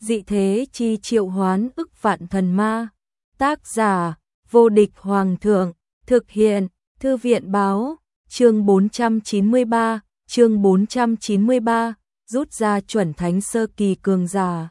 Dị thế chi triệu hoán ức vạn thần ma. Tác giả: Vô địch hoàng thượng. Thực hiện: Thư viện báo. Chương 493, chương 493, rút ra chuẩn thánh sơ kỳ cường giả.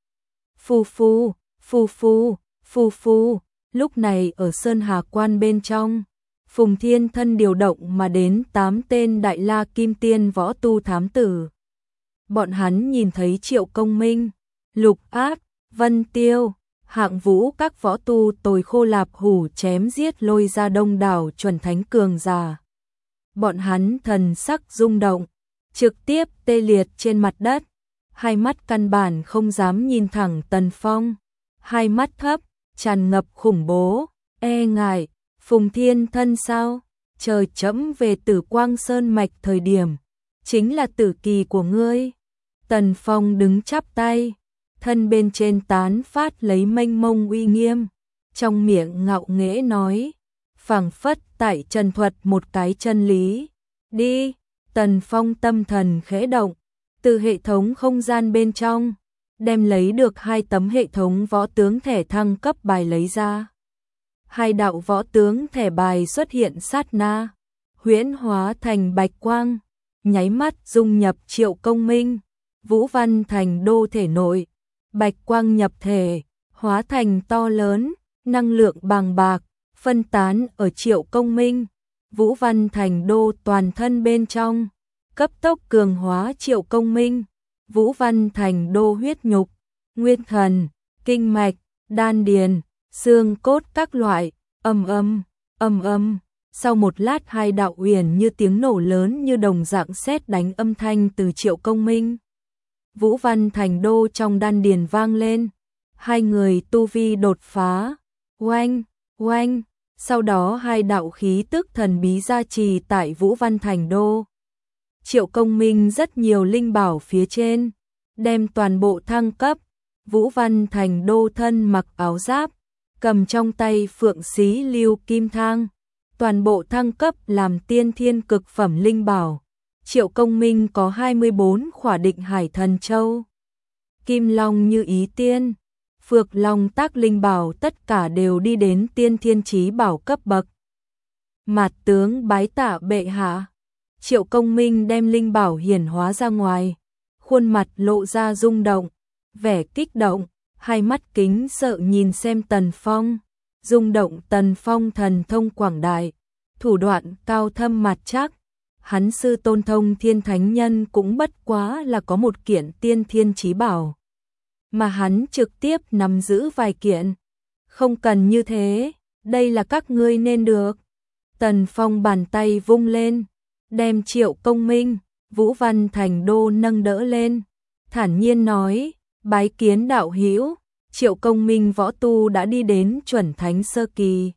Phù phù, phù phù, phù phù. Lúc này ở Sơn Hà Quan bên trong, Phùng Thiên Thân điều động mà đến 8 tên Đại La Kim Tiên võ tu thám tử. Bọn hắn nhìn thấy Triệu Công Minh, Lục Áp, Vân Tiêu, Hạng Vũ các võ tu tồi khô lạp hủ chém giết lôi ra đông đảo chuẩn thánh cường giả. Bọn hắn thần sắc rung động, trực tiếp tê liệt trên mặt đất, hai mắt căn bản không dám nhìn thẳng Tần Phong, hai mắt thấp, tràn ngập khủng bố, e ngại. Phùng Thiên Thân sao? Trời chẫm về Tử Quang Sơn mạch thời điểm, chính là tử kỳ của ngươi. Tần Phong đứng chắp tay, thân bên trên tán phát lấy mênh mông uy nghiêm, trong miệng ngạo nghễ nói, phảng phất tại trần thuật một cái chân lý. Đi. Tần Phong tâm thần khẽ động, từ hệ thống không gian bên trong đem lấy được 2 tấm hệ thống võ tướng thẻ thăng cấp bài lấy ra. 2 đạo võ tướng thẻ bài xuất hiện sát na, huyễn hóa thành bạch quang, nháy mắt dung nhập Triệu Công Minh, Vũ Văn Thành Đô thể nội. Bạch quang nhập thể, hóa thành to lớn, năng lượng bàng bạc, phân tán ở Triệu Công Minh, Vũ Văn Thành Đô toàn thân bên trong, cấp tốc cường hóa Triệu Công Minh, Vũ Văn Thành Đô huyết nhục, nguyên thần, kinh mạch, đan điền, xương cốt các loại, ầm ầm, ầm ầm. Sau một lát 2 đạo uyển như tiếng nổ lớn như đồng dạng sét đánh âm thanh từ Triệu Công Minh, Vũ Văn Thành Đô trong đan điền vang lên. 2 người tu vi đột phá, oanh, oanh. Sau đó 2 đạo khí tức thần bí gia trì tại Vũ Văn Thành Đô. Triệu Công Minh rất nhiều linh bảo phía trên, đem toàn bộ thăng cấp. Vũ Văn Thành Đô thân mặc áo giáp, cầm trong tay phượng xí lưu kim thang, toàn bộ thăng cấp làm tiên thiên cực phẩm linh bảo. Triệu Công Minh có 24 khỏa định hải thần châu, kim long như ý tiên, phược long tác linh bảo tất cả đều đi đến tiên thiên chí bảo cấp bậc. Mạt tướng bái tạ bệ hạ. Triệu Công Minh đem linh bảo hiển hóa ra ngoài, khuôn mặt lộ ra rung động, vẻ kích động, hai mắt kính sợ nhìn xem Tần Phong, rung động. Tần Phong thần thông quảng đại, thủ đoạn cao thâm mặt chắc. Hắn sư tôn Thông Thiên Thánh Nhân cũng bất quá là có một kiện tiên thiên chí bảo, mà hắn trực tiếp nắm giữ vài kiện. Không cần như thế, đây là các ngươi nên được. Tần Phong bàn tay vung lên, đem Triệu Công Minh, Vũ Văn Thành Đô nâng đỡ lên, thản nhiên nói, bái kiến đạo hữu. Triệu Công Minh võ tu đã đi đến chuẩn thánh sơ kỳ,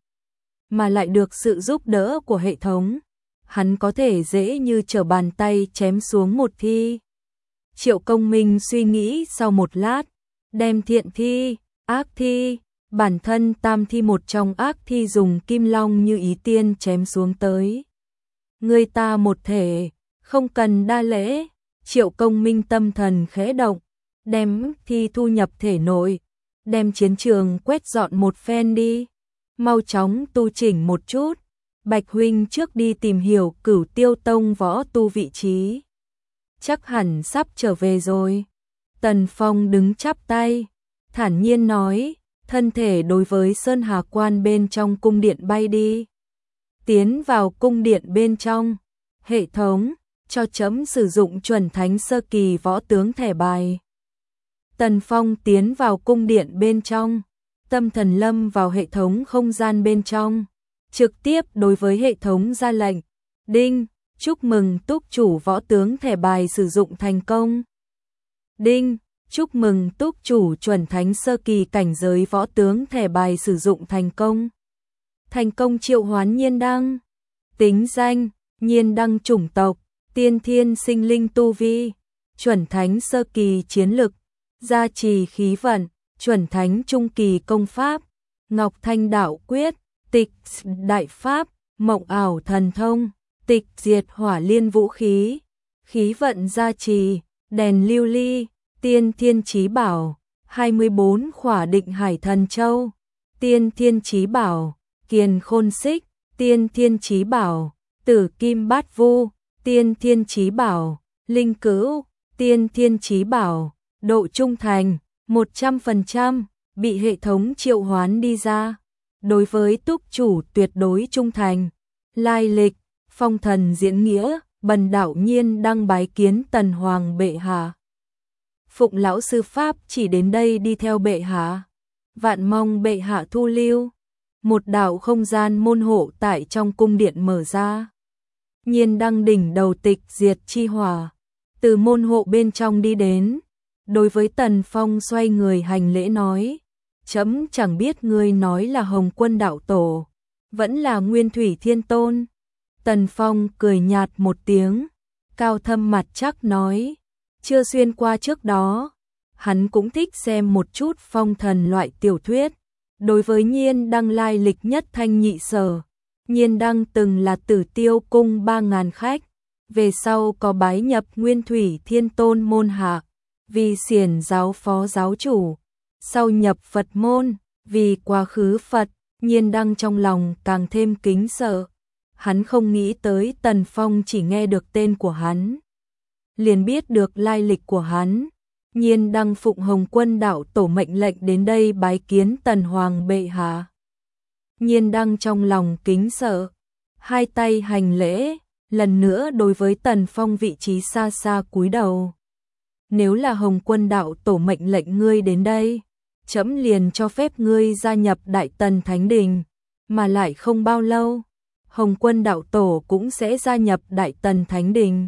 mà lại được sự giúp đỡ của hệ thống, hắn có thể dễ như trở bàn tay chém xuống một thi. Triệu Công Minh suy nghĩ sau một lát, đem thiện thi, ác thi, bản thân tam thi một trong ác thi dùng kim long như ý tiên chém xuống tới. Người ta một thể, không cần đa lễ. Triệu Công Minh tâm thần khẽ động, đem thi thu nhập thể nội, đem chiến trường quét dọn một phen đi, mau chóng tu chỉnh một chút. Bạch huynh trước đi tìm hiểu Cửu Tiêu Tông võ tu vị trí, chắc hẳn sắp trở về rồi. Tần Phong đứng chắp tay, thản nhiên nói, thân thể đối với Sơn Hà Quan bên trong cung điện bay đi. Tiến vào cung điện bên trong, hệ thống cho chấm sử dụng chuẩn thánh sơ kỳ võ tướng thẻ bài. Tần Phong tiến vào cung điện bên trong, tâm thần lâm vào hệ thống không gian bên trong, trực tiếp đối với hệ thống ra lệnh, đinh, chúc mừng túc chủ võ tướng thẻ bài sử dụng thành công. Đinh, chúc mừng túc chủ chuẩn thánh sơ kỳ cảnh giới võ tướng thẻ bài sử dụng thành công. Thành công triệu hoán nhiên đăng. Tính danh, nhiên đăng. Chủng tộc, tiên thiên sinh linh tu vi, chuẩn thánh sơ kỳ chiến lực, gia trì khí vận, chuẩn thánh trung kỳ công pháp, Ngọc Thanh đạo quyết, tịch đại pháp, mộng ảo thần thông, tịch diệt hỏa liên vũ khí, khí vận gia trì, đèn lưu ly, tiên thiên chí bảo, 24 khỏa định hải thần châu, tiên thiên chí bảo, kiền khôn xích, tiên thiên chí bảo, tử kim bát vu, tiên thiên chí bảo, linh cữu, tiên thiên chí bảo, độ trung thành, 100%, bị hệ thống triệu hoán đi ra. Đối với túc chủ tuyệt đối trung thành. Lai lịch, phong thần diễn nghĩa, Bần đạo Nhiên đăng bái kiến Tần Hoàng bệ hạ. Phụng lão sư pháp chỉ đến đây đi theo bệ hạ. Vạn mong bệ hạ thu lưu. Một đạo không gian môn hộ tại trong cung điện mở ra. Nhiên đăng đỉnh đầu tịch diệt chi hỏa. Từ môn hộ bên trong đi đến. Đối với Tần Phong xoay người hành lễ nói. Chấm chẳng biết ngươi nói là Hồng Quân đạo tổ, vẫn là Nguyên Thủy Thiên Tôn. Tần Phong cười nhạt một tiếng, cao thâm mặt chắc nói, chưa xuyên qua trước đó, hắn cũng thích xem một chút phong thần loại tiểu thuyết. Đối với Nhiên đăng lai lịch nhất thanh nhị sở, Nhiên đăng từng là Tử Tiêu cung 3000 khách, về sau có bái nhập Nguyên Thủy Thiên Tôn môn hạ, vì xiển giáo phó giáo chủ. Sau nhập Phật môn, vì quá khứ Phật, Nhiên đăng trong lòng càng thêm kính sợ. Hắn không nghĩ tới Tần Phong chỉ nghe được tên của hắn, liền biết được lai lịch của hắn. Nhiên đăng phụng Hồng Quân đạo tổ mệnh lệnh đến đây bái kiến Tần Hoàng bệ hạ. Nhiên đăng trong lòng kính sợ, hai tay hành lễ, lần nữa đối với Tần Phong vị trí xa xa cúi đầu. Nếu là Hồng Quân đạo tổ mệnh lệnh ngươi đến đây, chấm liền cho phép ngươi gia nhập Đại Tần Thánh Đình, mà lại không bao lâu, Hồng Quân đạo tổ cũng sẽ gia nhập Đại Tần Thánh Đình.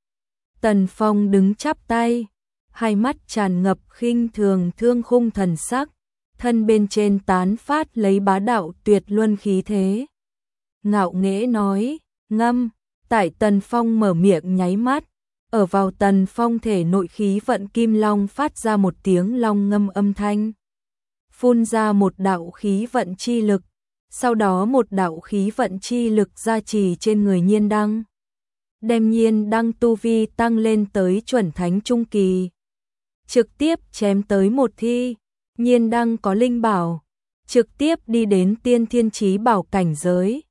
Tần Phong đứng chắp tay, hai mắt tràn ngập khinh thường thương khung thần sắc, thân bên trên tán phát lấy bá đạo tuyệt luân khí thế. Ngạo nghễ nói, ngâm, tại Tần Phong mở miệng nháy mắt, ở vào Tần Phong thể nội khí vận kim long phát ra một tiếng long ngâm âm thanh. Phun ra một đạo khí vận chi lực, sau đó một đạo khí vận chi lực gia trì trên người Nhiên đăng, đem Nhiên đăng tu vi tăng lên tới chuẩn thánh trung kỳ, trực tiếp chém tới một thi. Nhiên đăng có linh bảo, trực tiếp đi đến tiên thiên chí bảo cảnh giới.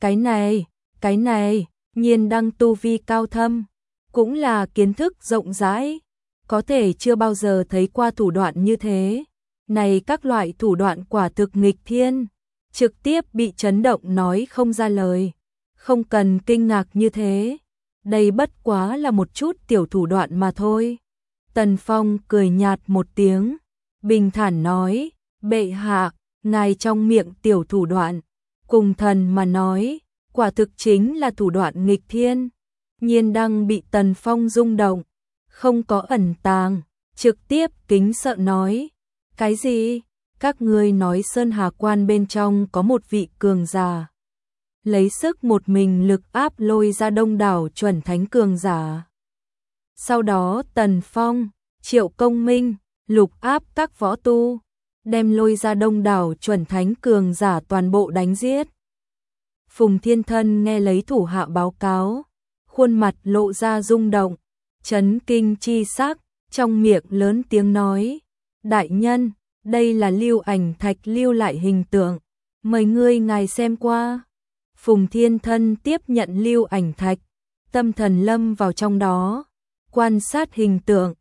Cái này, Nhiên đăng tu vi cao thâm, cũng là kiến thức rộng rãi, có thể chưa bao giờ thấy qua thủ đoạn như thế. Này các loại thủ đoạn quả thực nghịch thiên, trực tiếp bị chấn động nói không ra lời, không cần kinh ngạc như thế. Đây bất quá là một chút tiểu thủ đoạn mà thôi. Tần Phong cười nhạt một tiếng, bình thản nói, bệ hạ, ngài trong miệng tiểu thủ đoạn, cùng thần mà nói, quả thực chính là thủ đoạn nghịch thiên. Nhiên đăng bị Tần Phong rung động, không có ẩn tàng, trực tiếp kính sợ nói, cái gì? Các ngươi nói Sơn Hà Quan bên trong có một vị cường giả, lấy sức một mình lực áp lôi ra đông đảo chuẩn thánh cường giả. Sau đó Tần Phong, Triệu Công Minh, lục áp các võ tu, đem lôi ra đông đảo chuẩn thánh cường giả toàn bộ đánh giết. Phùng Thiên Thân nghe lấy thủ hạ báo cáo, khuôn mặt lộ ra rung động, chấn kinh chi sắc, trong miệng lớn tiếng nói, đại nhân, đây là lưu ảnh thạch lưu lại hình tượng, mời ngươi ngài xem qua. Phùng Thiên Thân tiếp nhận lưu ảnh thạch, tâm thần lâm vào trong đó, quan sát hình tượng.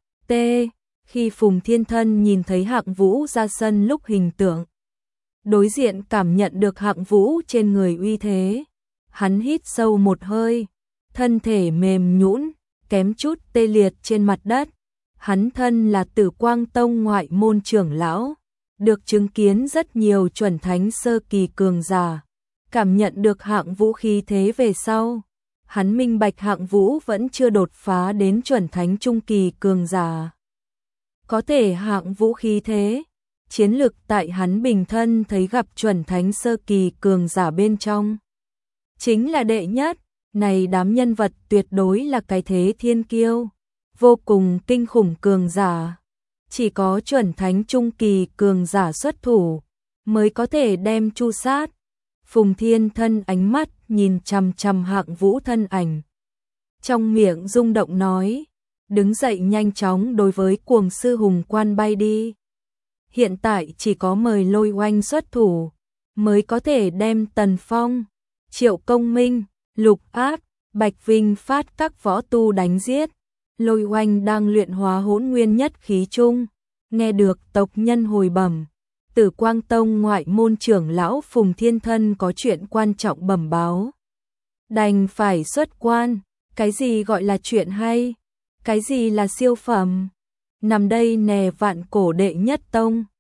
Khi Phùng Thiên Thân nhìn thấy Hạng Vũ ra sân lúc hình tượng, đối diện cảm nhận được Hạng Vũ trên người uy thế, hắn hít sâu một hơi, thân thể mềm nhũn, kém chút tê liệt trên mặt đất. Hắn thân là Tử Quang Tông ngoại môn trưởng lão, được chứng kiến rất nhiều chuẩn thánh sơ kỳ cường giả, cảm nhận được Hạng Vũ khí thế về sau, hắn minh bạch Hạng Vũ vẫn chưa đột phá đến chuẩn thánh trung kỳ cường giả. Có thể Hạng Vũ khí thế, chiến lực tại hắn bình thân thấy gặp chuẩn thánh sơ kỳ cường giả bên trong, chính là đệ nhất. Này đám nhân vật tuyệt đối là cái thế thiên kiêu, vô cùng kinh khủng cường giả. Chỉ có chuẩn thánh trung kỳ cường giả xuất thủ mới có thể đem chu sát. Phùng Thiên Thân ánh mắt nhìn chằm chằm Hạng Vũ thân ảnh, trong miệng rung động nói, đứng dậy nhanh chóng đối với Cuồng Sư Hùng Quan bay đi. hiện tại chỉ có mời Lôi Oanh xuất thủ, mới có thể đem Tần Phong, Triệu Công Minh, Lục Áp, Bạch Vinh Phát các võ tu đánh giết. Lôi Oanh đang luyện hóa hỗn nguyên nhất khí chung, nghe được tộc nhân hồi bẩm, Tử Quang Tông ngoại môn trưởng lão Phùng Thiên Thân có chuyện quan trọng bẩm báo. Đành phải xuất quan, cái gì gọi là chuyện hay, cái gì là siêu phẩm. Nằm đây nè, Vạn Cổ đệ nhất tông,